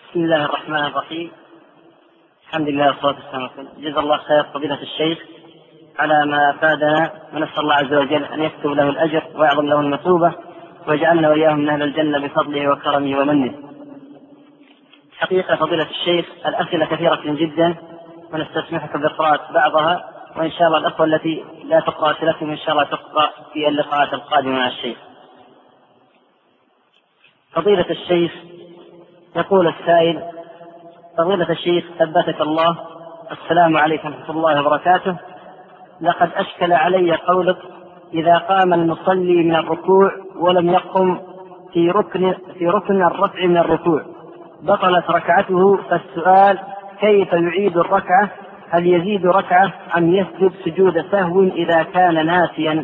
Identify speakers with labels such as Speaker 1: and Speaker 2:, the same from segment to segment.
Speaker 1: بسم الله الرحمن الرحيم. الحمد لله والصلاة والسلام. جزا الله خير فضيلة الشيخ على ما أفادنا، ونسأل الله عز وجل أن يكتب له الأجر ويعظم له المثوبة ويجعلنا وإياهم من أهل الجنة بفضله وكرمه ومنه. حقيقة فضيلة الشيخ الأسئلة كثيرة جدا، ونستسمحك بقراءة بعضها، وإن شاء الله الأخوة التي لا تقرأ أسئلتهم إن شاء الله تقرأ في اللقاءات القادمة مع الشيخ. فضيلة الشيخ يقول السائل: فضيلة الشيخ ثبتك الله، السلام عليكم ورحمة الله وبركاته. لقد أشكل علي قولك إذا قام المصلي من الركوع ولم يقم في ركن الرفع من الركوع بطلت ركعته، فالسؤال: كيف يعيد الركعة؟ هل يزيد ركعة أم يسجد سجود سهو إذا كان ناسيا؟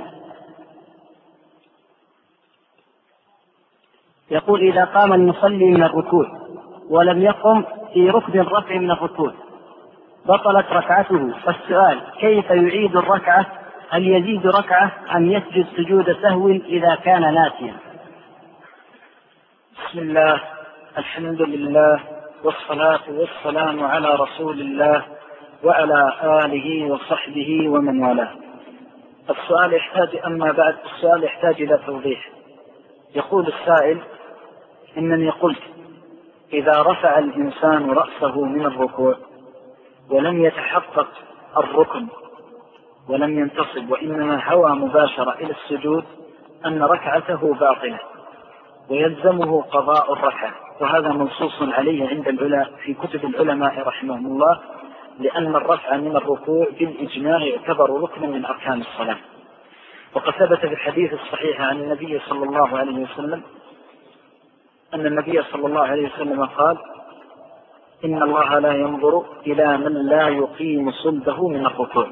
Speaker 1: يقول: إذا قام المصلي من الركوع ولم يقم في ركن الرفع من الركوع بطلت ركعته، فالسؤال: كيف يعيد الركعة؟ هل يزيد ركعة أم يسجد سجود سهو إذا كان ناسيا؟
Speaker 2: بسم الله، الحمد لله، والصلاة والسلام على رسول الله وعلى آله وصحبه ومن والاه. السؤال يحتاج إلى توضيح. يقول السائل: إنني قلت إذا رفع الإنسان رأسه من الركوع ولم يتحقق الركن ولم ينتصب وإنما هوى مباشرة إلى السجود أن ركعته باطلة ويلزمه قضاء الركعة، وهذا منصوص عليه عند في كتب العلماء رحمهم الله، لأن الرفع من الركوع بالإجماع يعتبر ركنا من أركان الصلاة. وقد ثبت في الحديث الصحيح عن النبي صلى الله عليه وسلم أن النبي صلى الله عليه وسلم قال: إن الله لا ينظر إلى من لا يقيم صلبه من الركوع.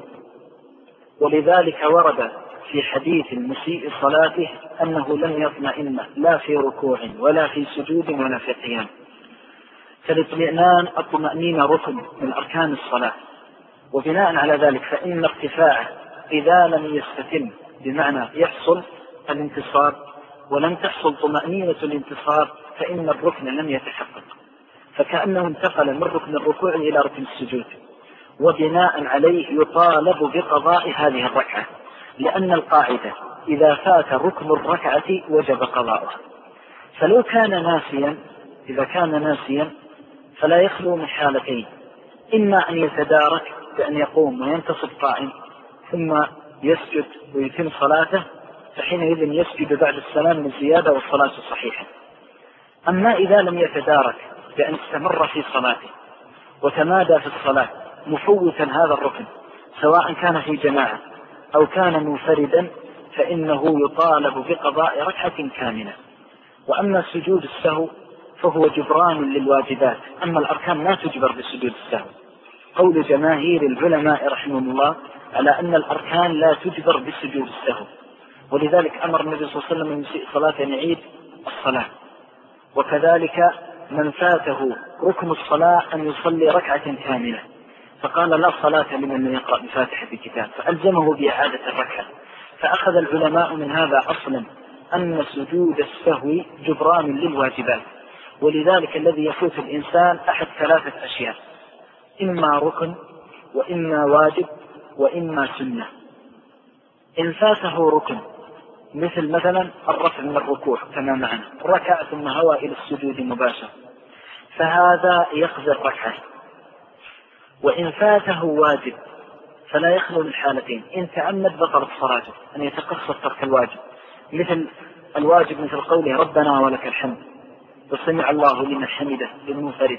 Speaker 2: ولذلك ورد في حديث المسيء صلاته أنه لم يطمئن لا في ركوع ولا في سجود ولا في قيام. فالاطمئنان الطمأنينة ركن من أركان الصلاة، وبناء على ذلك فإن ارتفاعه إذا لم يستتم بمعنى يحصل الانتصار ولم تحصل طمأنينة الانتصار فإن الركن لم يتحقق، فكأنه انتقل من ركن الركوع إلى ركن السجود، وبناء عليه يطالب بقضاء هذه الركعة، لأن القاعدة إذا فات ركن الركعة وجب قضاؤها. فلو إذا كان ناسيا فلا يخلو من حالتين: إما أن يتدارك بأن يقوم وينتصب قائم ثم يسجد ويتم صلاته، فحينئذ يسجد بعد السلام من زيادة والصلاة صحيحة. أما إذا لم يتدارك بأن استمر في صلاته وتمادى في الصلاة مفوتا هذا الركن سواء كان في جماعة أو كان منفردا، فإنه يطالب بقضاء ركعة كاملة. وأما سجود السهو فهو جبران للواجبات، أما الأركان لا تجبر بسجود السهو. قول جماهير العلماء رحمهم الله على أن الأركان لا تجبر بسجود السهو، ولذلك أمر النبي صلى الله عليه وسلم من مسيء صلاة أن يعيد الصلاة، وكذلك من فاته ركن الصلاة أن يصلي ركعة كاملة، فقال: لا صلاة لمن لم يقرأ بفاتحة الكتاب، فألزمه بإعادة الركعة. فأخذ العلماء من هذا أصلا أن سجود السهو جبران للواجبات، ولذلك الذي يفوت الإنسان أحد ثلاثة أشياء: إما ركن وإما واجب وإما سنة. إن فاته ركن مثلا الرفع من الركوع كما معنا، ركع ثم هوى إلى السجود مباشرة، فهذا يقضي الركعة. وإن فاته واجب فلا يخلو من حالتين: إن تعمد بطلت صلاته، أن يتقصد ترك الواجب، مثل الواجب مثل قوله ربنا ولك الحمد وسمع الله لمن حمده للمنفرد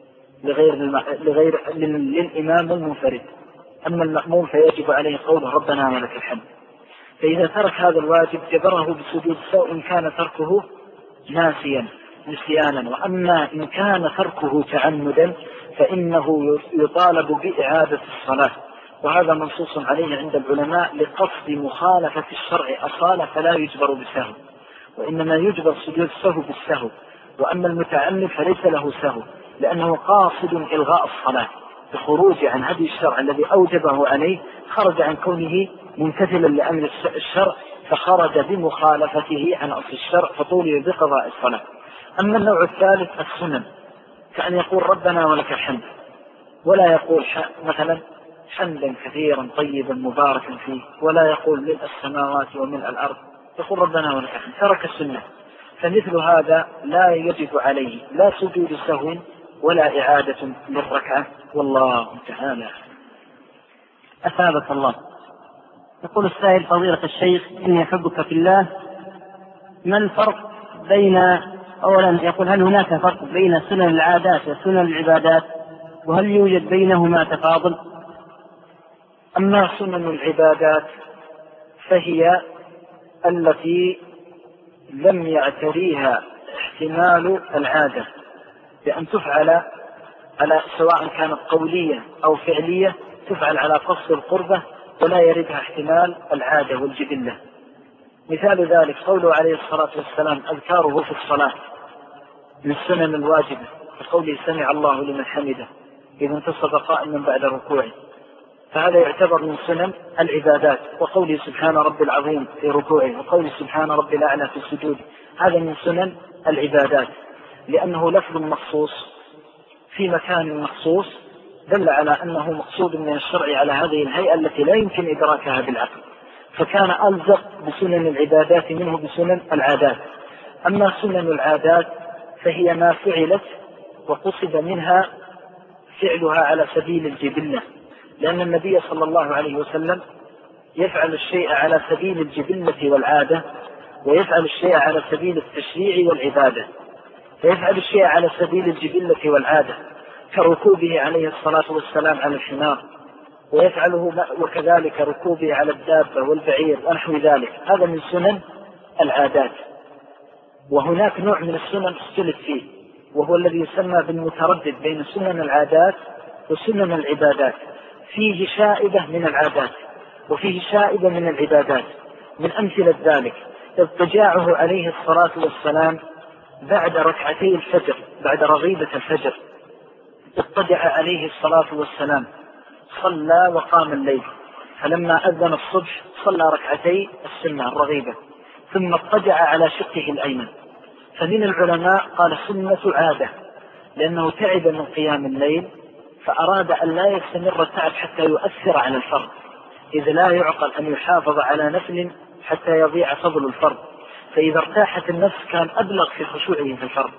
Speaker 2: للإمام والمنفرد، أما المأموم فيجب عليه قوله ربنا ولك الحمد. فإذا ترك هذا الواجب جبره بسجود السهو إن كان تركه نسيانا، وأما إن كان تركه تعمدا فإنه يطالب بإعادة الصلاة، وهذا منصوص عليه عند العلماء لقصد مخالفة الشرع أصالة، فلا يجبر بالسهو، وإنما يجبر سجود السهو بالسهو. وأما المتعمد فليس له سهو، لأنه قاصد إلغاء الصلاة بخروج عن هدي الشرع الذي أوجبه عليه، خرج عن كونه ممتثلا لأمر الشرع فخرج بمخالفته عن أصل الشرع، فطولب بقضاء الصلاة. أما النوع الثالث السنن، كأن يقول ربنا ولك الحمد، ولا يقول مثلا حمدا كثيرا طيبا مباركا فيه، ولا يقول ملء السماوات وملء الأرض، يقول ربنا ولك الحمد، ترك السنة. فمثل هذا لا يجب عليه لا سجود سهو ولا إعادة للركعة، والله تعالى.
Speaker 1: أثابك الله. يقول السائل: فضيلة الشيخ، إني أحبك في الله، ما الفرق بين، أولا يقول هل هناك فرق بين سنن العادات وسنن العبادات، وهل يوجد بينهما تفاضل؟
Speaker 2: أما سنن العبادات فهي التي لم يعتريها احتمال العادة، بأن تفعل على سواء كانت قولية أو فعلية، تفعل على قصد القربة ولا يردها احتمال العادة والجبلة. مثال ذلك قوله عليه الصلاة والسلام: أذكاره في الصلاة من السنن الواجبة، كقوله سمع الله لمن حمده إذا انتصب قائما بعد ركوعه، فهذا يعتبر من سنن العبادات. وقوله سبحان ربي العظيم في ركوعه، وقوله سبحان ربي الأعلى في السجود، هذا من سنن العبادات، لأنه لفظ مخصوص في مكان مخصوص دل على أنه مقصود من الشرع على هذه الهيئة التي لا يمكن إدراكها بالعقل، فكان ألزق بسنن العبادات منه بسنن العادات. أما سنن العادات فهي ما فعلت وقصد منها فعلها على سبيل الجبلة، لأن النبي صلى الله عليه وسلم يفعل الشيء على سبيل الجبلة والعادة، ويفعل الشيء على سبيل التشريع والعبادة. فيفعل الشيء على سبيل الجبلة والعادة كركوبه عليه الصلاة والسلام على الحمار، ويفعله وكذلك ركوبه على الدابة والبعير ونحو ذلك، هذا من سنن العادات. وهناك نوع من السنن اختلف فيه، وهو الذي يسمى بالمتردد بين سنن العادات وسنن العبادات، فيه شائبة من العادات وفيه شائبة من العبادات. من أمثلة ذلك اضطجاعه عليه الصلاة والسلام بعد ركعتي الفجر، بعد رغيبة الفجر اضطجع عليه الصلاة والسلام، صلى وقام الليل، فلما أذن الصبح صلى ركعتي السنة الرغيبة ثم اضطجع على شقه الأيمن. فمن العلماء قال سنة عادة، لأنه تعب من قيام الليل فأراد أن لا يستمر التعب حتى يؤثر على الفرض، إذ لا يعقل أن يحافظ على نفل حتى يضيع فضل الفرض، فإذا ارتاحت النفس كان أبلغ في خشوعه في الفرض.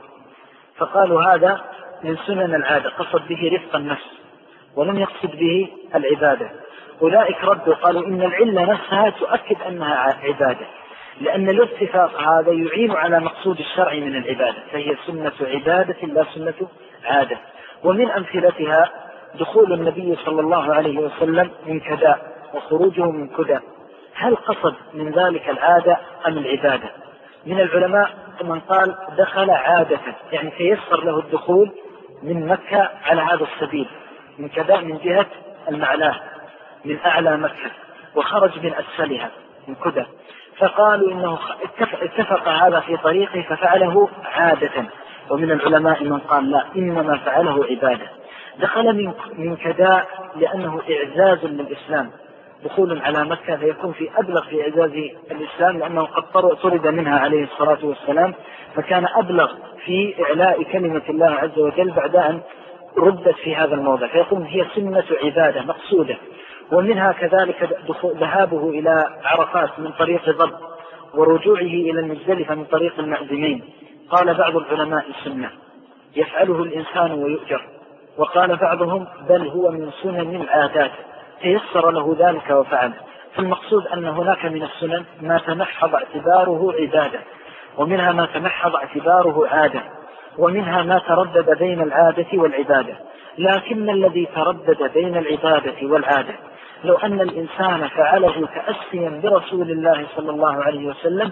Speaker 2: فقالوا هذا من سنن العادة، قصد به رفق النفس ولم يقصد به العبادة. أولئك ردوا قالوا إن العلة نفسها تؤكد أنها عبادة، لأن الاتفاق هذا يعين على مقصود الشرع من العبادة، فهي سنة عبادة لا سنة عادة. ومن أمثلتها دخول النبي صلى الله عليه وسلم من كداء وخروجه من كداء، هل قصد من ذلك العادة أم العبادة؟ من العلماء من قال دخل عادة، يعني تيسر له الدخول من مكة على هذا السبيل، من كداء من جهة المعلاه من أعلى مكة، وخرج من أسفلها من كداء، فقالوا إنه اتفق هذا في طريقه ففعله عادة. ومن العلماء من قال لا، إنما فعله عبادة. دخل من كداء لأنه إعزاز للإسلام، دخول على مكة فيكون في أبلغ في إعزاز الإسلام، لأنه قد طرد منها عليه الصلاة والسلام، فكان أبلغ في إعلاء كلمة الله عز وجل بعد أن ردت في هذا الموضع، فيكون هي سنة عبادة مقصودة. ومنها كذلك ذهابه إلى عرفات من طريق ضب، ورجوعه إلى المزدلفة من طريق المأذنين. قال بعض العلماء السنة يفعله الإنسان ويؤجر، وقال بعضهم بل هو من سنن العادات تيسر له ذلك وفعله. فالمقصود أن هناك من السنن ما تمحض اعتباره عبادة، ومنها ما تمحض اعتباره عادة، ومنها ما تردد بين العادة والعبادة. لكن الذي تردد بين العبادة والعادة لو أن الإنسان فعله تأسيا برسول الله صلى الله عليه وسلم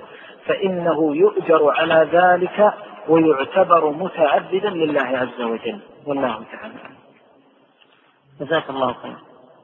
Speaker 2: فإنه يؤجر على ذلك ويعتبر متعبدا لله عز وجل، والله تعالى.
Speaker 1: جزاك الله خير.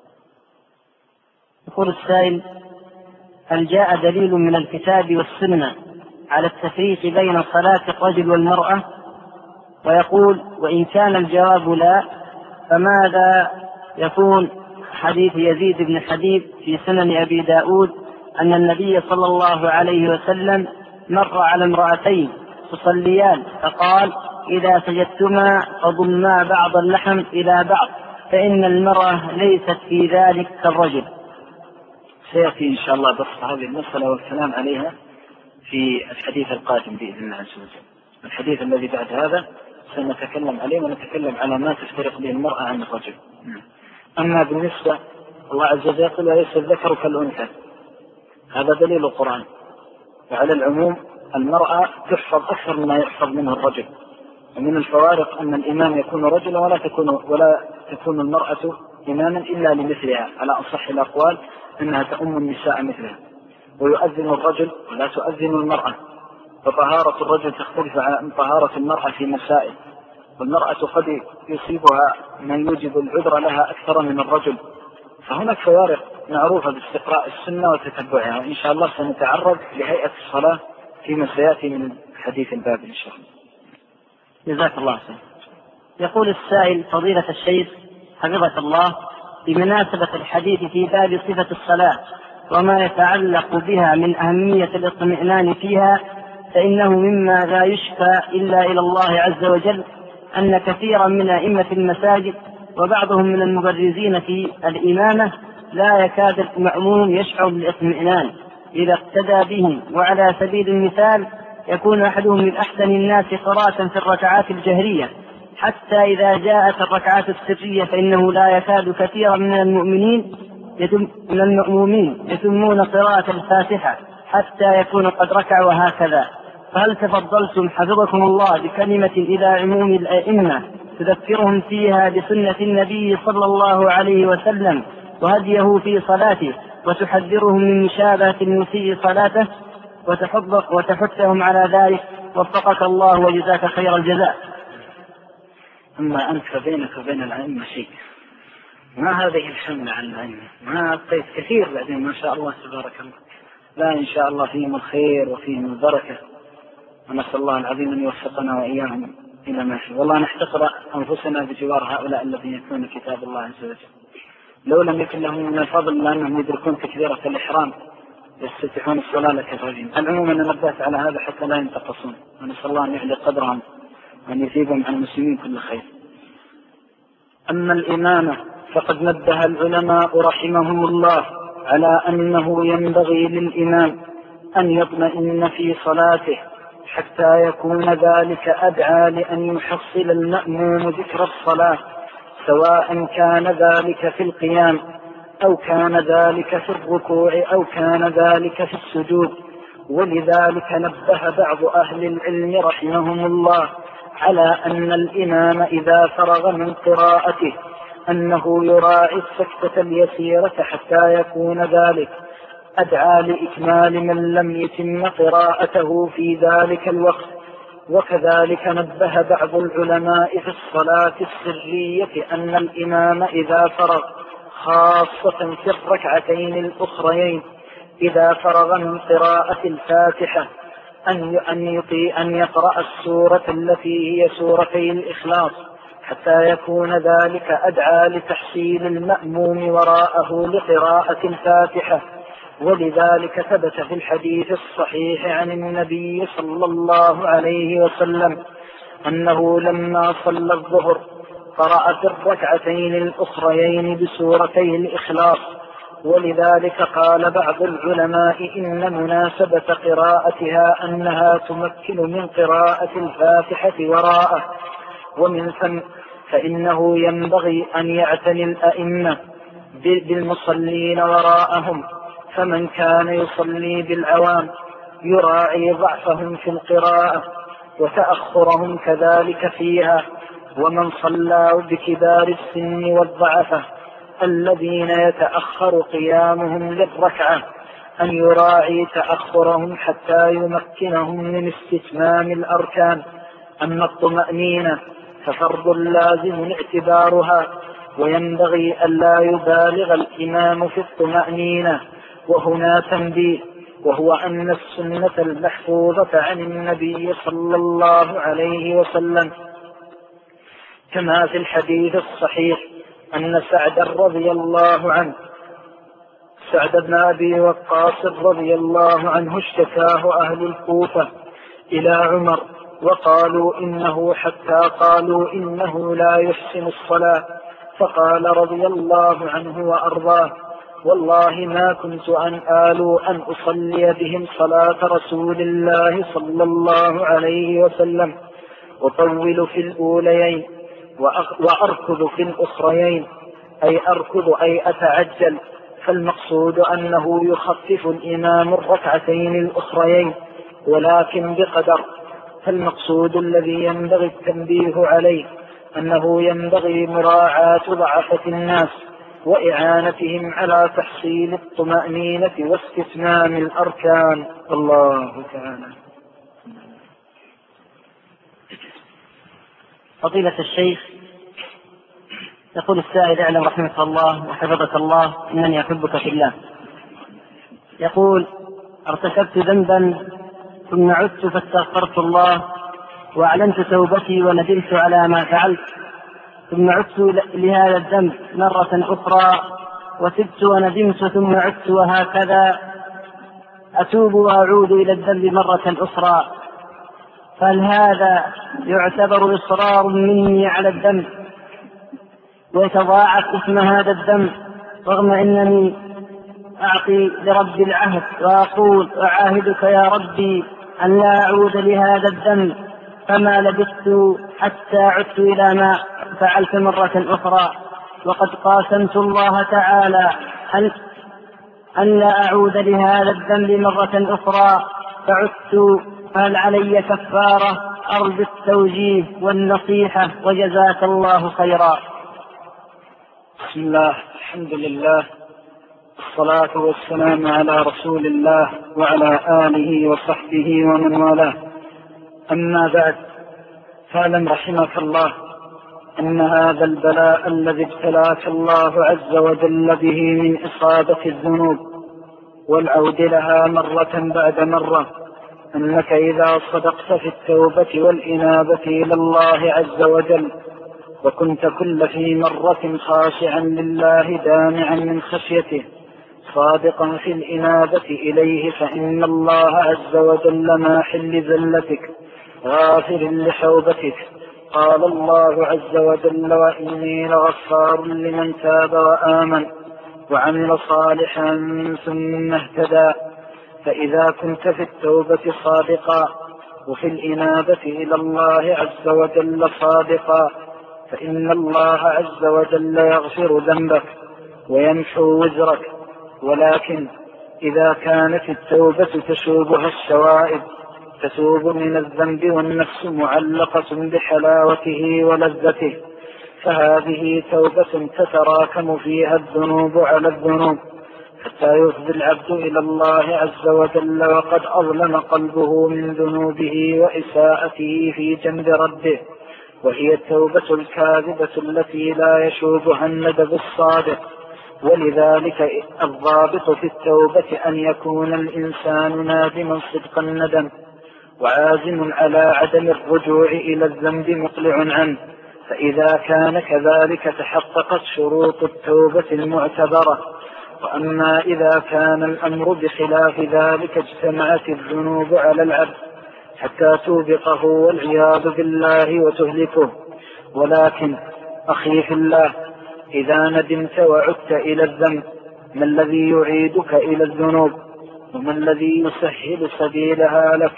Speaker 1: يقول السائل: هل جاء دليل من الكتاب والسنة على التفريق بين صلاة الرجل والمرأة؟ ويقول: وإن كان الجواب لا، فماذا يكون حديث يزيد بن حبيب في سنن أبي داود أن النبي صلى الله عليه وسلم مر على امرأتين تصليان فقال: إذا سجدتما فضما بعض اللحم إلى بعض فإن المرأة ليست في ذلك كالرجل.
Speaker 2: سيأتي إن شاء الله بسط هذه المسألة والكلام عليها في الحديث القادم بإذن الله عز وجل. الحديث الذي بعد هذا سنتكلم عليه ونتكلم على ما تفترق به المرأة عن الرجل. أما بالنسبة الله عز وجل يقول وليس الذكر كالأنثى، هذا دليل القرآن، وعلى العموم المرأة تحفظ أكثر مما يحفظ منه الرجل. ومن الفوارق أن الإمام يكون رجلا ولا تكون المرأة إماما إلا لمثلها، على أصح الأقوال أنها تؤم النساء مثلها. ويؤذن الرجل ولا تؤذن المرأة، فطهارة الرجل تختلف عن طهارة المرأة في مسائل، والمرأة قد يصيبها من يوجب العذر لها أكثر من الرجل. فهناك فوارق معروفة باستقراء السنة وتتبعها، وإن شاء الله سنتعرض لهيئة الصلاة فيما سيأتي من حديث الباب إن شاء الله.
Speaker 1: جزاك الله خير. يقول السائل فضيلة الشيخ حفظك الله، بمناسبة الحديث في باب صفة الصلاة وما يتعلق بها من أهمية الاطمئنان فيها، فإنه مما لا يشفى إلا إلى الله عز وجل أن كثيرا من أئمة المساجد وبعضهم من المبرزين في الإمامة لا يكاد المأموم يشعر بالاطمئنان إذا اقتدى بهم. وعلى سبيل المثال يكون أحدهم من أحسن الناس قراءة في الركعات الجهرية، حتى إذا جاءت الركعات السرية فإنه لا يكاد كثيرا من المأمومين يتمون قراءة الفاتحة حتى يكون قد ركع وهكذا. فهل تفضلتم حفظكم الله بكلمة إلى عموم الأئمة تذكرهم فيها بسنة النبي صلى الله عليه وسلم وهديه في صلاته وتحذرهم من مشابهة المسيء صلاته وتحثهم على ذلك؟ وفقك الله وجزاك خير الجزاء.
Speaker 2: أما أنت فبينك وبين الأئمة شيء، ما هذه الحملة عن الأئمة، ما أبقيت كثير بعدين ما شاء الله تبارك الله. لا إن شاء الله فيهم الخير وفيهم البركة، ونسأل الله العظيم أن يوفقنا وإياهم إلى ما فيه. والله نحتقر أنفسنا بجوار هؤلاء الذين يكون كتاب الله عز وجل، لو لم يكن لهم من الفضل لأنهم يدركون تكبيرة الإحرام يستفتحون الصلاة لكثيرين. العموم أن نبهت على هذا حتى لا ينتقصون، ونسأل الله أن يعلي قدرهم وأن يثيبهم عن المسلمين كل خير. أما الإمامة فقد نبه العلماء رحمهم الله على أنه ينبغي للإمام أن يطمئن في صلاته حتى يكون ذلك أدعى لأن يحصل المأموم ذكر الصلاة، سواء كان ذلك في القيام أو كان ذلك في الركوع أو كان ذلك في السجود. ولذلك نبه بعض أهل العلم رحمهم الله على أن الإمام إذا فرغ من قراءته أنه يراعي السكتة اليسيرة حتى يكون ذلك أدعى لإكمال من لم يتم قراءته في ذلك الوقت. وكذلك نبه بعض العلماء في الصلاة السرية أن الإمام إذا فرغ خاصة في الركعتين الأخريين إذا فرغ من قراءة الفاتحة أن يقرأ السورة التي هي سورتي الإخلاص حتى يكون ذلك أدعى لتحصيل المأموم وراءه لقراءة الفاتحة. ولذلك ثبت في الحديث الصحيح عن النبي صلى الله عليه وسلم أنه لما صلى الظهر قرأ في الركعتين الأخريين بسورتي الإخلاص. ولذلك قال بعض العلماء إن مناسبة قراءتها أنها تمكن من قراءة الفاتحة وراءه. ومن ثم فإنه ينبغي أن يعتني الأئمة بالمصلين وراءهم، فمن كان يصلي بالعوام يراعي ضعفهم في القراءة وتأخرهم كذلك فيها، ومن صلى بكبار السن والضعفة الذين يتأخر قيامهم للركعة أن يراعي تأخرهم حتى يمكنهم من استتمام الأركان. أما الطمأنينة ففرض لازم اعتبارها، وينبغي ألا يبالغ الإمام في الطمأنينة. وهنا تنبيه، وهو أن السنة المحفوظة عن النبي صلى الله عليه وسلم كما في الحديث الصحيح أن سعد بن أبي وقاص رضي الله عنه اشتكاه أهل الكوفة إلى عمر وقالوا إنه حتى قالوا إنه لا يحسن الصلاة، فقال رضي الله عنه وأرضاه: والله ما كنت آل أن أصلي بهم صلاة رسول الله صلى الله عليه وسلم، أطول في الأوليين وأركض في الأخريين، أي أركض أي أتعجل، فالمقصود أنه يخفف الإمام الركعتين الأخريين ولكن بقدر. فالمقصود الذي ينبغي التنبيه عليه أنه ينبغي مراعاة ضعفة الناس وإعانتهم على تحصيل الطمأنينة واستتمام الأركان. الله تعالى.
Speaker 1: فضيلة الشيخ، يقول السائل: اعلم رحمك الله وحفظك الله إنني أحبك في الله. يقول: ارتكبت ذنبا ثم عدت فاستغفرت الله وأعلنت توبتي وندمت على ما فعلت، ثم عدت لهذا الذنب مرة أخرى وتبت وندمت ثم عدت، وهكذا أتوب وأعود إلى الذنب مرة أخرى، فهل هذا يعتبر إصرار مني على الذنب ويتضاعف اسم هذا الذنب، رغم أنني أعطي لرب العهد وأقول: أعاهدك يا ربي أن لا أعود لهذا الذنب، فما لبثت حتى عدت إلى ما فعلت مرة أخرى، وقد قاسمت الله تعالى أن لا أعود لهذا الذنب مرة أخرى فعدت، فهل علي كفارة؟ أرجو التوجيه والنصيحة وجزاك الله خيرا.
Speaker 2: بسم الله، الحمد لله، الصلاة والسلام على رسول الله وعلى آله وصحبه ومن والاه. أما بعد، فاعلم رحمك الله أن هذا البلاء الذي ابتلاك الله عز وجل به من إصابة الذنوب والعود لها مرة بعد مرة، أنك إذا صدقت في التوبة والإنابة إلى الله عز وجل وكنت كل في مرة خاشعا لله دامعا من خشيته صادقا في الإنابة إليه، فإن الله عز وجل ماحل لذلتك غافر لحوبتك. قال الله عز وجل: وإني لغفار لمن تاب وآمن وعمل صالحا ثم اهتدى. فإذا كنت في التوبة صادقا وفي الإنابة إلى الله عز وجل صادقا، فإن الله عز وجل يغفر ذنبك ويمحو وزرك. ولكن إذا كانت التوبة تشوبها الشوائب، تتوب من الذنب والنفس معلقة بحلاوته ولذته، فهذه توبة تتراكم فيها الذنوب على الذنوب حتى يفضي العبد إلى الله عز وجل وقد أظلم قلبه من ذنوبه وإساءته في جنب ربه، وهي التوبة الكاذبة التي لا يشوبها الندب الصادق. ولذلك الضابط في التوبة أن يكون الإنسان نادما صدق الندم وعازم على عدم الرجوع إلى الذنب مقلع عنه، فإذا كان كذلك تحققت شروط التوبة المعتبرة. وأما إذا كان الأمر بخلاف ذلك اجتمعت الذنوب على العبد حتى توبقه والعياذ بالله وتهلكه. ولكن أخي في الله، إذا ندمت وعدت إلى الذنب، ما الذي يعيدك إلى الذنوب وما الذي يسهل سبيلها لك؟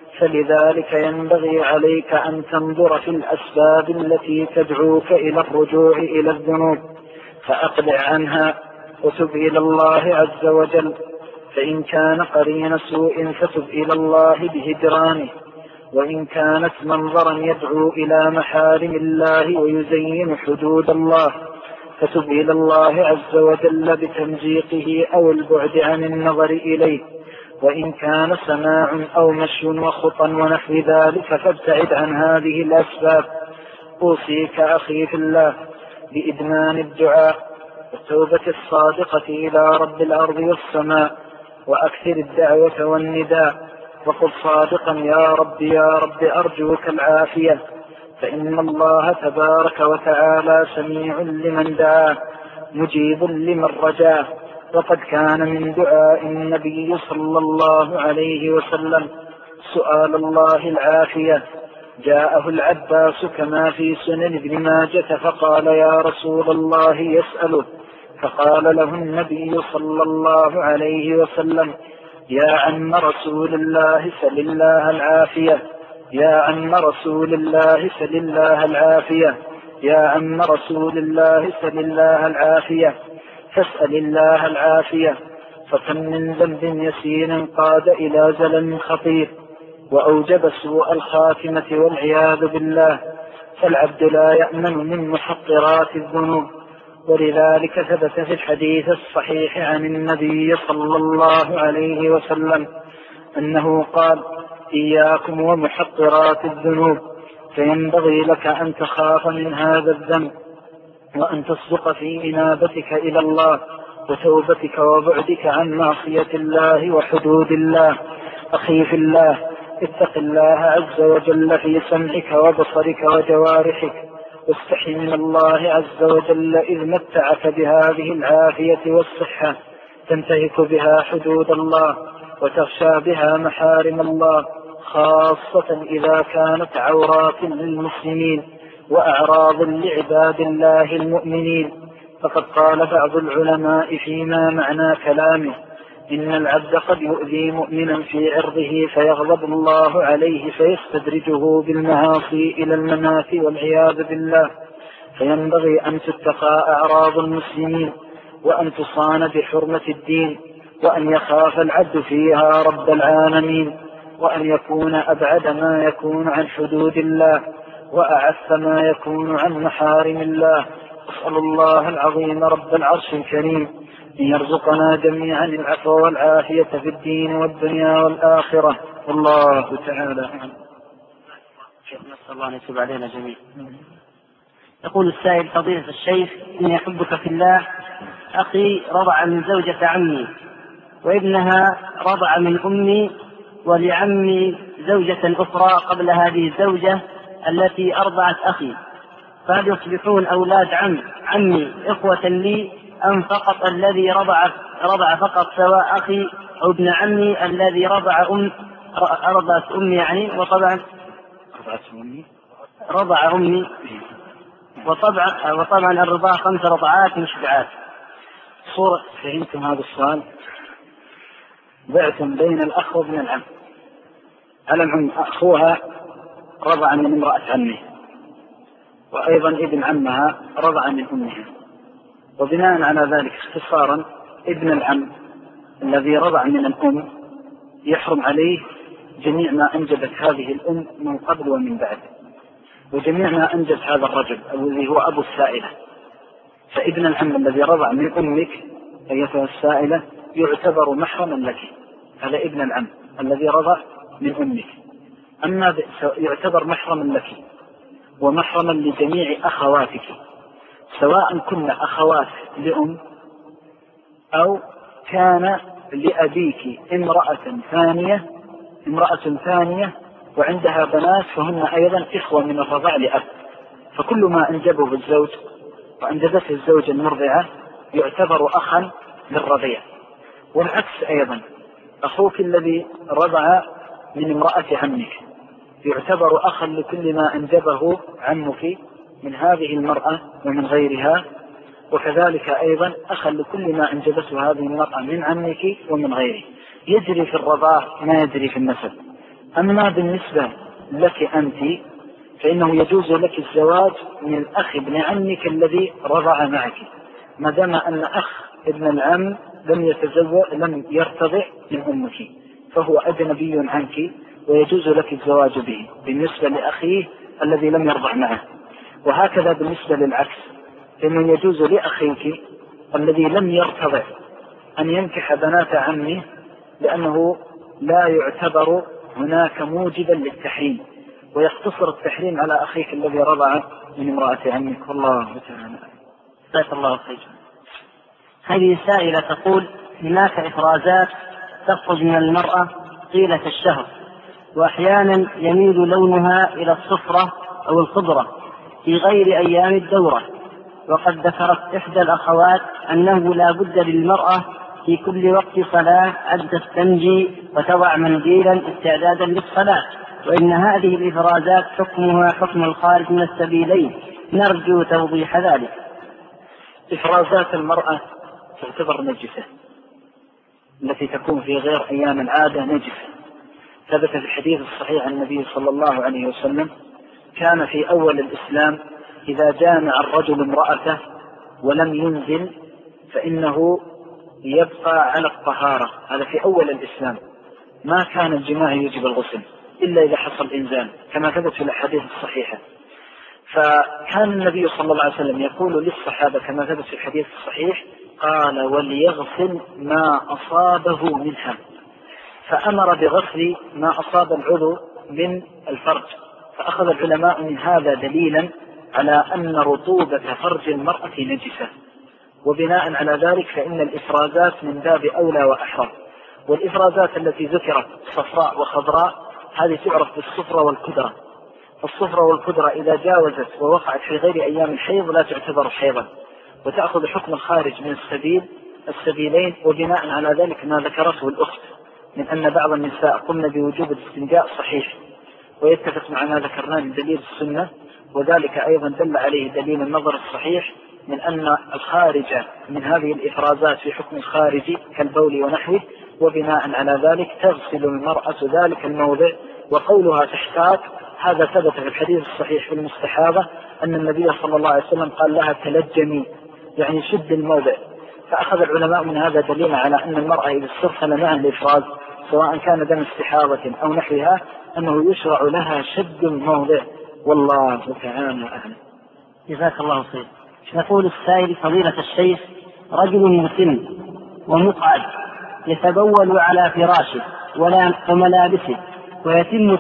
Speaker 2: فلذلك ينبغي عليك أن تنظر في الأسباب التي تدعوك إلى الرجوع إلى الذنوب فأقلع عنها وتب إلى الله عز وجل. فإن كان قرين سوء فتب إلى الله بهجرانه، وإن كانت منظرا يدعو إلى محارم الله ويزين حدود الله فتب إلى الله عز وجل بتمزيقه أو البعد عن النظر إليه، وإن كان سماع أو مشي وخطا ونحو ذلك فابتعد عن هذه الأسباب. أوصيك أخي في الله بإدمان الدعاء والتوبة الصادقة إلى رب الأرض والسماء، وأكثر الدعوة والنداء، وقل صادقا: يا رب يا رب أرجوك العافية، فإن الله تبارك وتعالى سميع لمن دعاه مجيب لمن رجاه. وقد كان من دعاء النبي صلى الله عليه وسلم سؤال الله العافية، جاءه العباس كما في سنن ابن ماجة فقال يا رسول الله يسأله، فقال له النبي صلى الله عليه وسلم يا عم رسول الله سل الله العافية، يا عم رسول الله سل الله العافية، يا عم رسول الله سل الله العافية، فاسأل الله العافية. فكم من ذنب يسير قاد إلى زلل خطير وأوجب سوء الخاتمة والعياذ بالله، فالعبد لا يأمن من محقرات الذنوب. ولذلك ثبت في الحديث الصحيح عن النبي صلى الله عليه وسلم أنه قال إياكم ومحقرات الذنوب، فينبغي لك أن تخاف من هذا الذنب وأن تصدق في إنابتك إلى الله وتوبتك وبعدك عن معصية الله وحدود الله. أخي في الله، اتق الله عز وجل في سمعك وبصرك وجوارحك، واستحي من الله عز وجل إذ متعك بهذه العافية والصحة تنتهك بها حدود الله وتخشى بها محارم الله، خاصة إذا كانت عورات للمسلمين وأعراض لعباد الله المؤمنين. فقد قال بعض العلماء فيما معنى كلامه إن العبد قد يؤذي مؤمنا في عرضه فيغضب الله عليه فيستدرجه بالمعاصي إلى الممات والعياذ بالله، فينبغي أن تتقى أعراض المسلمين وأن تصان بحرمة الدين، وأن يخاف العبد فيها رب العالمين، وأن يكون أبعد ما يكون عن حدود الله وأعف ما يكون عن محارم الله. أسأل الله العظيم رب العرش الكريم أن يرزقنا جميعا العفو والعافية في الدين والدنيا والآخرة، والله تعالى أعلم.
Speaker 1: نسأل الله أن يتوب علينا جميعا. يقول السائل فضيلة الشيخ إني أحبك في الله، أخي رضع من زوجة عمي وابنها رضع من أمي، ولعمي زوجة أخرى قبل هذه الزوجة التي أرضعت أخي، فهل يصبحون أولاد عمي إخوة لي أم فقط الذي رضع فقط سواء أخي أو ابن عمي الذي رضعت أمي يعني وطبعا رضع أمي وطبعا الرضاع 5 رضعات مشبعات.
Speaker 2: صورة فهمتم هذا السؤال؟ ضعتم بين الأخ وابن العم. على العم أخوها رضع من امرأة عمه، وأيضا ابن عمها رضع من أمها، وبناء على ذلك اختصارا ابن العم الذي رضع من الأم يحرم عليه جميع ما أنجبت هذه الأم من قبل ومن بعد، وجميع ما أنجب هذا الرجل الذي هو أبو السائلة. فابن العم الذي رضع من أمك أيتها السائلة يعتبر محرما لك، هذا ابن العم الذي رضع من أمك، أما يعتبر محرما لك ومحرما لجميع أخواتك، سواء كن أخوات لأم أو كان لأبيك امرأة ثانية وعندها بنات فهن أيضا إخوة من الرضاع لأب، فكل ما أنجبه الزوج وأنجبته الزوجة المرضعة يعتبر أخا للرضيع. والعكس أيضا، أخوك الذي رضع من امرأة عمك يعتبر أخا لكل ما أنجبه عمك من هذه المرأة ومن غيرها، وكذلك أيضا أخا لكل ما أنجبته هذه المرأة من عمك ومن غيره. يجري في الرضاع ما يجري في النسب. أما بالنسبة لك أنت فإنه يجوز لك الزواج من أخ ابن عمك الذي رضع معك، ما دام أن أخ ابن العم لم يرتضع من أمك فهو أجنبي عنك ويجوز لك الزواج به بالنسبة لأخيه الذي لم يرضع معه. وهكذا بالنسبة للعكس، إنه يجوز لأخيك الذي لم يرتضع أن ينكح بنات عمه، لأنه لا يعتبر هناك موجبا للتحريم، ويقتصر التحريم على أخيك الذي رضع من امرأة عمك. والله تعالى.
Speaker 1: جزاك الله خير. هذه سائلة تقول هناك إفرازات تخرج من المرأة طيلة الشهر، وأحيانا يميل لونها إلى الصفرة أو الخضرة في غير أيام الدورة، وقد ذكرت إحدى الأخوات أنه لا بد للمرأة في كل وقت صلاة أن تستنجي وتضع منديلا استعدادا للصلاة، وإن هذه الإفرازات حكمها حكم الخارج من السبيلين، نرجو توضيح ذلك.
Speaker 2: إفرازات المرأة تعتبر نجسة، التي تكون في غير أيام العادة نجسة. ثبت في الحديث الصحيح عن النبي صلى الله عليه وسلم: كان في أول الإسلام إذا جامع الرجل امرأته ولم ينزل فإنه يبقى على الطهارة. هذا في أول الإسلام، ما كان الجماع يجب الغسل إلا إذا حصل إنزال، كما ثبت في الأحاديث الصحيحة. فكان النبي صلى الله عليه وسلم يقول للصحابة كما ثبت في الحديث الصحيح: قال: وليغسل ما أصابه منها. فأمر بغسل ما أصاب العضو من الفرج. فأخذ العلماء من هذا دليلا على أن رطوبة فرج المرأة نجسة، وبناء على ذلك فإن الإفرازات من باب أولى وأحرى. والإفرازات التي ذكرت صفراء وخضراء هذه تعرف بالصفرة والكدرة. الصفرة والكدرة إذا جاوزت ووقعت في غير أيام الحيض لا تعتبر حيضا، وتأخذ حكم الخارج من السبيلين. وبناء على ذلك ما ذكرته الأخت من أن بعض النساء قمن بوجوب الاستنجاء صحيح، ويتفق مع ما ذكرناه من دليل السنة، وذلك أيضا دل عليه دليل النظر الصحيح من أن الخارج من هذه الإفرازات في حكم الخارج كالبول ونحوه. وبناء على ذلك تغسل المرأة ذلك الموضع. وقولها تحتاط هذا ثبت في الحديث الصحيح في المستحاضة أن النبي صلى الله عليه وسلم قال لها: تلجمي، يعني شد الموضع. فأخذ العلماء من هذا دليل على أن المرأة إذا استرسل معها الإفراز سواء كان دم استحاضة أو نحوها أنه يشرع لها شد الموضع، والله تعالى أعلم.
Speaker 1: جزاك الله خير. يقول السائل: فضيلة الشيخ، رجل مسن ومقعد يتبول على فراشه وملابسه، ويتم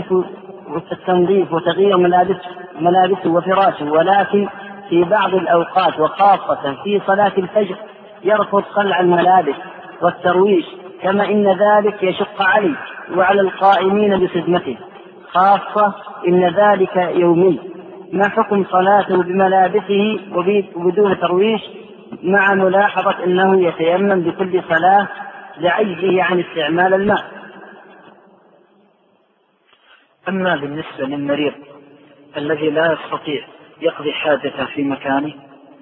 Speaker 1: التنظيف وتغيير ملابسه وفراشه، ولكن في بعض الأوقات وخاصة في صلاة الفجر يرفض خلع الملابس والترويش، كما إن ذلك يشق عليه وعلى القائمين بخدمته، خاصة إن ذلك يومي. ما حكم صلاته بملابسه وبدون ترويش، مع ملاحظة أنه يتيمم بكل صلاة لعجزه عن استعمال الماء؟
Speaker 2: أما بالنسبة للمريض الذي لا يستطيع يقضي حاجته في مكانه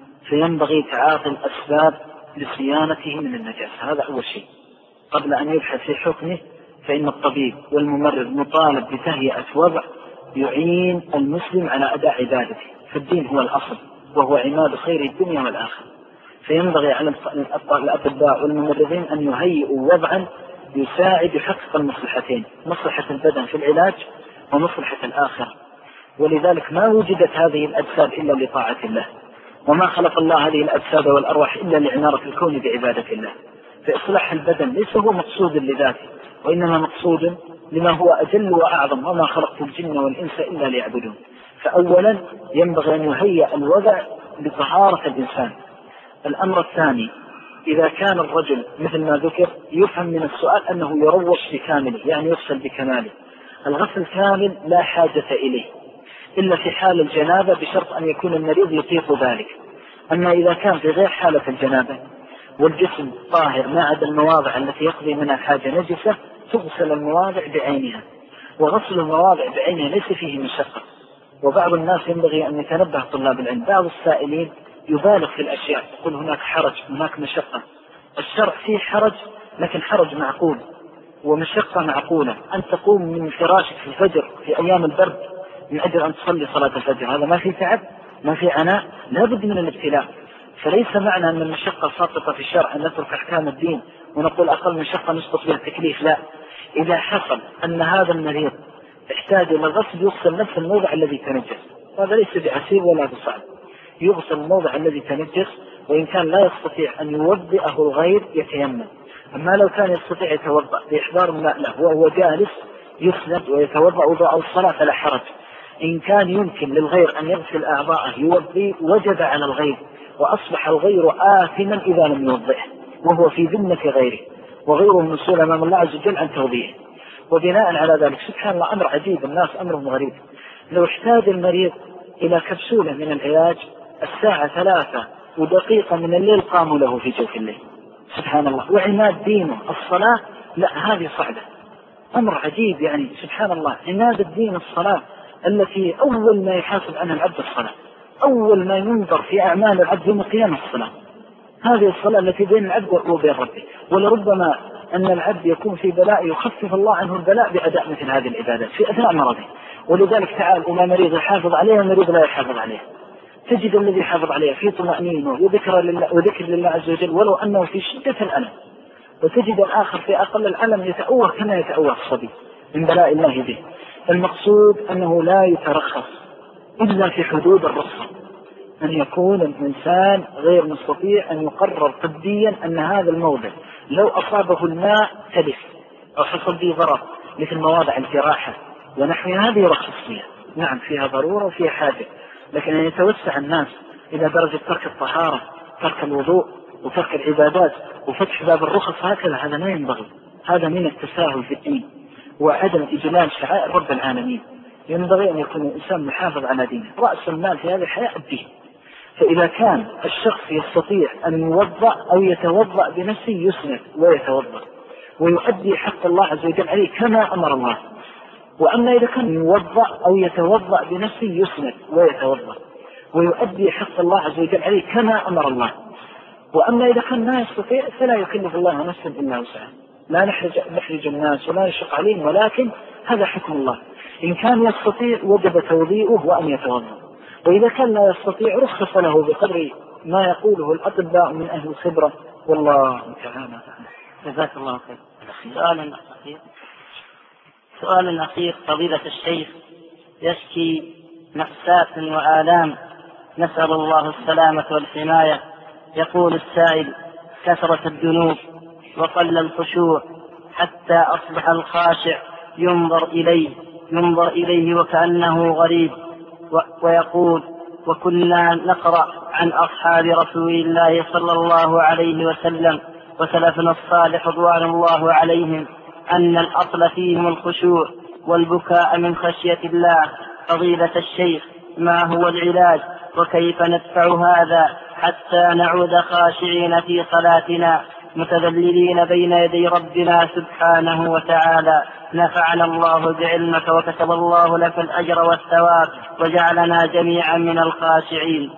Speaker 2: فينبغي تعاطي الأسباب لصيانته من النجاسة. هذا أول شيء قبل أن يبحث في حكمه. فإن الطبيب والممرض مطالب بتهيئة وضع يعين المسلم على أداء عبادته، فالدين هو الأصل وهو عماد خير الدنيا والآخرة. فينبغي على الأطباء والممرضين أن يهيئوا وضعا يساعد يحقق المصلحتين: مصلحة البدن في العلاج ومصلحة الآخرة. ولذلك ما وجدت هذه الأجساد إلا لطاعة الله، وما خلق الله هذه الأجساد والأرواح إلا لعمارة الكون بعبادة الله. فإصلاح البدن ليس هو مقصود لذاته، وإنما مقصود لما هو أجل وأعظم: وما خلقت الجن والإنس إلا ليعبدون. فأولا ينبغي أن يهيئ الوضع لطهارة الإنسان. الأمر الثاني: إذا كان الرجل مثل ما ذكر يفهم من السؤال أنه يروش بكامله، يعني يغسل بكماله. الغسل كامل لا حاجة إليه إلا في حال الجنابة، بشرط أن يكون المريض يطيق ذلك. أما إذا كان في غير حالة الجنابة والجسم طاهر ما عدا المواضع التي يقضي منها حاجة نجسة، تغسل المواضع بعينها. وغسل المواضع بعينها ليس فيه مشقة. وبعض الناس ينبغي أن يتنبه طلاب العلم، بعض السائلين يبالغ في الأشياء، يقول هناك حرج هناك مشقة. الشرع فيه حرج، لكن حرج معقول ومشقة معقولة. أن تقوم من فراشك في الفجر في أيام البرد من أجل أن تصلي صلاة الفجر، هذا ما في تعب ما في عناء، لا بد من الابتلاء. فليس معنى أن المشقة ساقطة في الشرع أن نترك أحكام الدين ونقول أقل مشقة نسقط بها التكليف، لا. إذا حصل أن هذا المريض احتاج إلى الغسل يغسل نفس الموضع الذي تنجس، هذا ليس بعسير ولا بصعب، يغسل الموضع الذي تنجس. وإن كان لا يستطيع أن يوضئه الغير يتيمم. أما لو كان يستطيع يتوضأ بإحضار الماء له وهو جالس يسند ويتوضأ وضوء الصلاة فلا حرج. إن كان يمكن للغير أن يغسل أعضاءه يوضي وجب على الغير، وأصبح الغير آثما إذا لم يوضئه وهو في ذمة غيره، وغيره مسؤول أمام الله عز وجل عن توضيحه. وبناء على ذلك سبحان الله أمر عجيب، الناس أمرهم غريب. لو احتاج المريض إلى كبسولة من العلاج الساعة 3:01 من الليل قاموا له في جوف الليل، سبحان الله، وعماد دينه الصلاة، لا هذه صعبة. أمر عجيب يعني سبحان الله. عناد الدين الصلاة التي أول ما يحاسب عنها العبد الصلاة، أول ما ينظر في أعمال العبد يوم القيامة الصلاة. هذه الصلاة التي بين العبد وبين ربه. ولربما أن العبد يكون في بلاء يخفف الله عنه البلاء بأداء مثل هذه العبادات في أثناء مرضه. ولذلك تعال إلى مريض يحافظ عليه ومريض لا يحافظ عليه، تجد الذي يحافظ عليه في طمأنينه وذكر لله عز وجل ولو أنه في شدة الألم، وتجد الآخر في أقل الألم يتأوه كما يتأوه الصبي من بلاء الله به. المقصود أنه لا يترخص إلا في حدود الرخصة، أن يكون الإنسان غير مستطيع أن يقرر طبيا أن هذا الموضع لو أصابه الماء تلف أو حصل به ضرر مثل مواضع الجراحة ونحوها، هذه يرخص فيها، نعم فيها ضرورة وفيها حاجة. لكن أن يتوسع الناس إلى درجة ترك الطهارة، ترك الوضوء وترك العبادات وفتح باب الرخص هكذا، هذا ما ينبغي. هذا من التساهل في الدين وعدم إجلال شعائر رب العالمين. ينبغي أن يكون الإنسان محافظ على دينه. رأس المال في هذه الحياة الدين. فإذا كان الشخص يستطيع أن يوضأ أو يتوضأ بنفسه يسند ويتوضأ ويؤدي حق الله عز وجل عليه كما أمر الله. وأما إذا كان يوضأ أو يتوضأ بنفسه يسند ويتوضأ ويؤدي حق الله عز وجل عليه كما أمر الله. وأما إذا كان ما يستطيع فلا يكلف الله نفسا إلا وسعها، لا نحرج الناس ولا يشق عليهم، ولكن هذا حكم الله. إن كان يستطيع وجب توضيئه وأن يتوضأ، وإذا كان لا يستطيع رخص له بقدر ما يقوله الأطباء من أهل الخبرة، والله تعالى.
Speaker 1: جزاك الله خير. سؤال أخير فضيلة الشيخ، يشكي مأساة وآلام، نسأل الله السلامة والحماية. يقول السائل: كثرة الذنوب وقل الخشوع حتى أصبح الخاشع ينظر إليه وكأنه غريب. ويقول: وكنا نقرأ عن أصحاب رسول الله صلى الله عليه وسلم وسلفنا الصالح رضوان الله عليهم أن الأصل فيهم الخشوع والبكاء من خشية الله. فضيلة الشيخ، ما هو العلاج وكيف ندفع هذا حتى نعود خاشعين في صلاتنا متذللين بين يدي ربنا سبحانه وتعالى؟ نفعنا الله بعلمك وكتب الله لك الأجر والثواب وجعلنا جميعا من الخاشعين.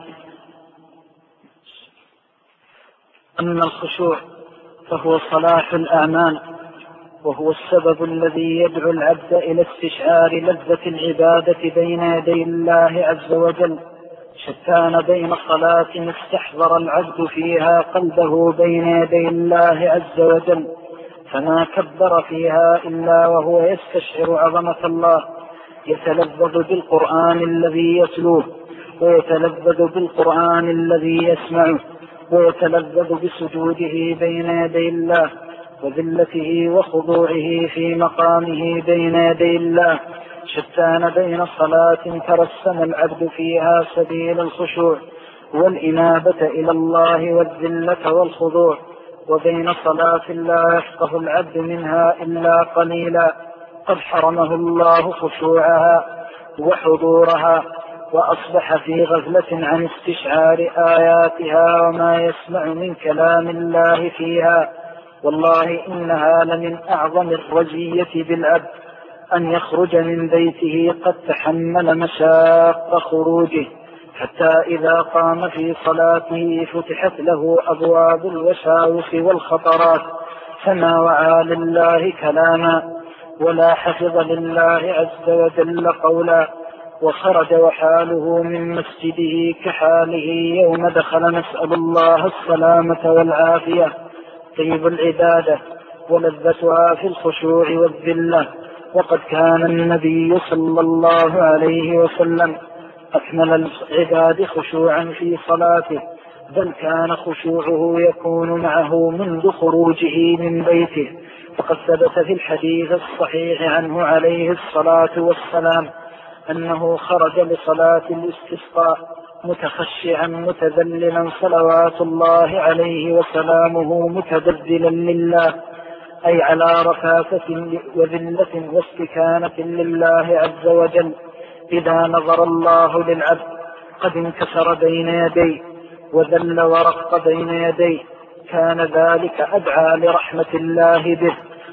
Speaker 2: أما الخشوع فهو صلاح الأعمال، وهو السبب الذي يدعو العبد إلى استشعار لذة العبادة بين يدي الله عز وجل. شتان بين صلاة استحضر العبد فيها قلبه بين يدي الله عز وجل فما كبر فيها إلا وهو يستشعر عظمة الله، يتلذذ بالقرآن الذي يتلوه، ويتلذذ بالقرآن الذي يسمعه، ويتلذذ بسجوده بين يدي الله وذلته وخضوعه في مقامه بين يدي الله. شتان بين صلاة ترسم العبد فيها سبيل الخشوع والإنابة إلى الله والذلة والخضوع، وبين صلاة لا يفقه العبد منها إلا قليلا قد حرمه الله خشوعها وحضورها، وأصبح في غفلة عن استشعار آياتها وما يسمع من كلام الله فيها. والله إنها لمن أعظم الرجية بالعبد أن يخرج من بيته قد تحمل مشاق خروجه، حتى إذا قام في صلاته فتحت له أبواب الوساوس والخطرات فما وعى لله كلاما ولا حفظ لله عز وجل قولا، وخرج وحاله من مسجده كحاله يوم دخل، نسأل الله السلامة والعافية. طيب العبادة ولذتها في الخشوع والذلة، وقد كان النبي صلى الله عليه وسلم أكمل العباد خشوعا في صلاته، بل كان خشوعه يكون معه منذ خروجه من بيته. فقد ثبت في الحديث الصحيح عنه عليه الصلاة والسلام أنه خرج لصلاة الاستسقاء متخشعا متذللا صلوات الله عليه وسلامه متبذلا لله، أي على رفافة وذلة واستكانة لله عز وجل. إذا نظر الله للعبد قد انكسر بين يديه وذل ورق بين يديه كان ذلك أدعى لرحمة الله به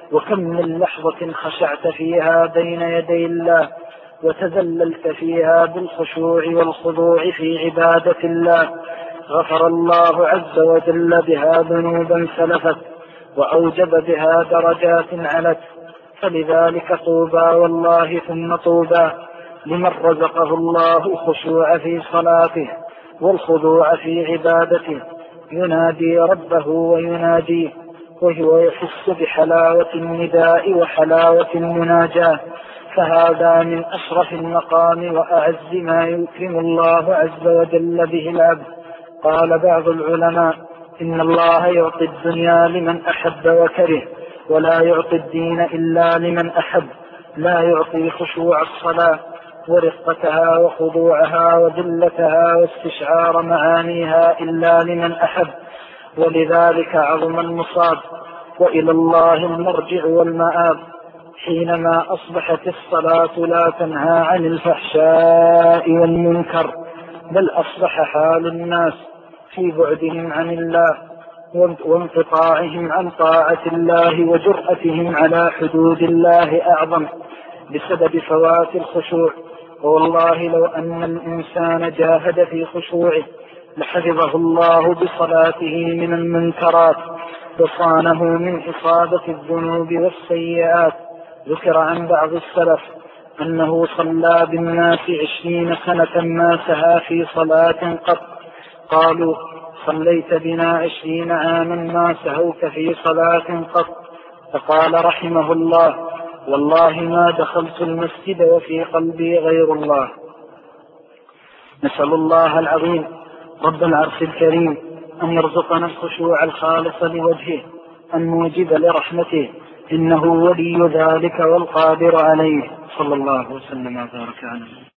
Speaker 2: وكم من لحظة خشعت فيها بين يدي الله وتذللت فيها بالخشوع والخضوع في عبادة الله، غفر الله عز وجل بها ذنوبا سلفت وأوجب بها درجات علت. فلذلك طوبى والله ثم طوبى لمن رزقه الله الخشوع في صلاته والخضوع في عبادته، ينادي ربه ويناديه وهو يحس بحلاوة النداء وحلاوة المناجاة، فهذا من أشرف المقام وأعز ما يكرم الله عز وجل به العبد. قال بعض العلماء: إن الله يعطي الدنيا لمن أحب وكره، ولا يعطي الدين إلا لمن أحب. لا يعطي خشوع الصلاة ورقتها وخضوعها وذلتها واستشعار معانيها إلا لمن أحب، ولذلك عظم المصاب وإلى الله المرجع والمآب. حينما أصبحت الصلاة لا تنهى عن الفحشاء والمنكر، بل أصبح حال الناس في بعدهم عن الله وانقطاعهم عن طاعة الله وجرأتهم على حدود الله أعظم بسبب فوات الخشوع. والله لو أن الإنسان جاهد في خشوعه لحفظه الله بصلاته من المنكرات وصانه من إصابة الذنوب والسيئات. ذكر عن بعض السلف أنه صلى بالناس 20 سنة ما سهى في صلاة قط. قالوا: صليت بنا 20 عاما ما سهوت في صلاة قط. فقال رحمه الله: والله ما دخلت المسجد وفي قلبي غير الله. نسأل الله العظيم رب العرش الكريم أن يرزقنا الخشوع الخالص لوجهه الموجب لرحمته، إنه ولي ذلك والقادر عليه. صلى الله وسلم وبارك عليه.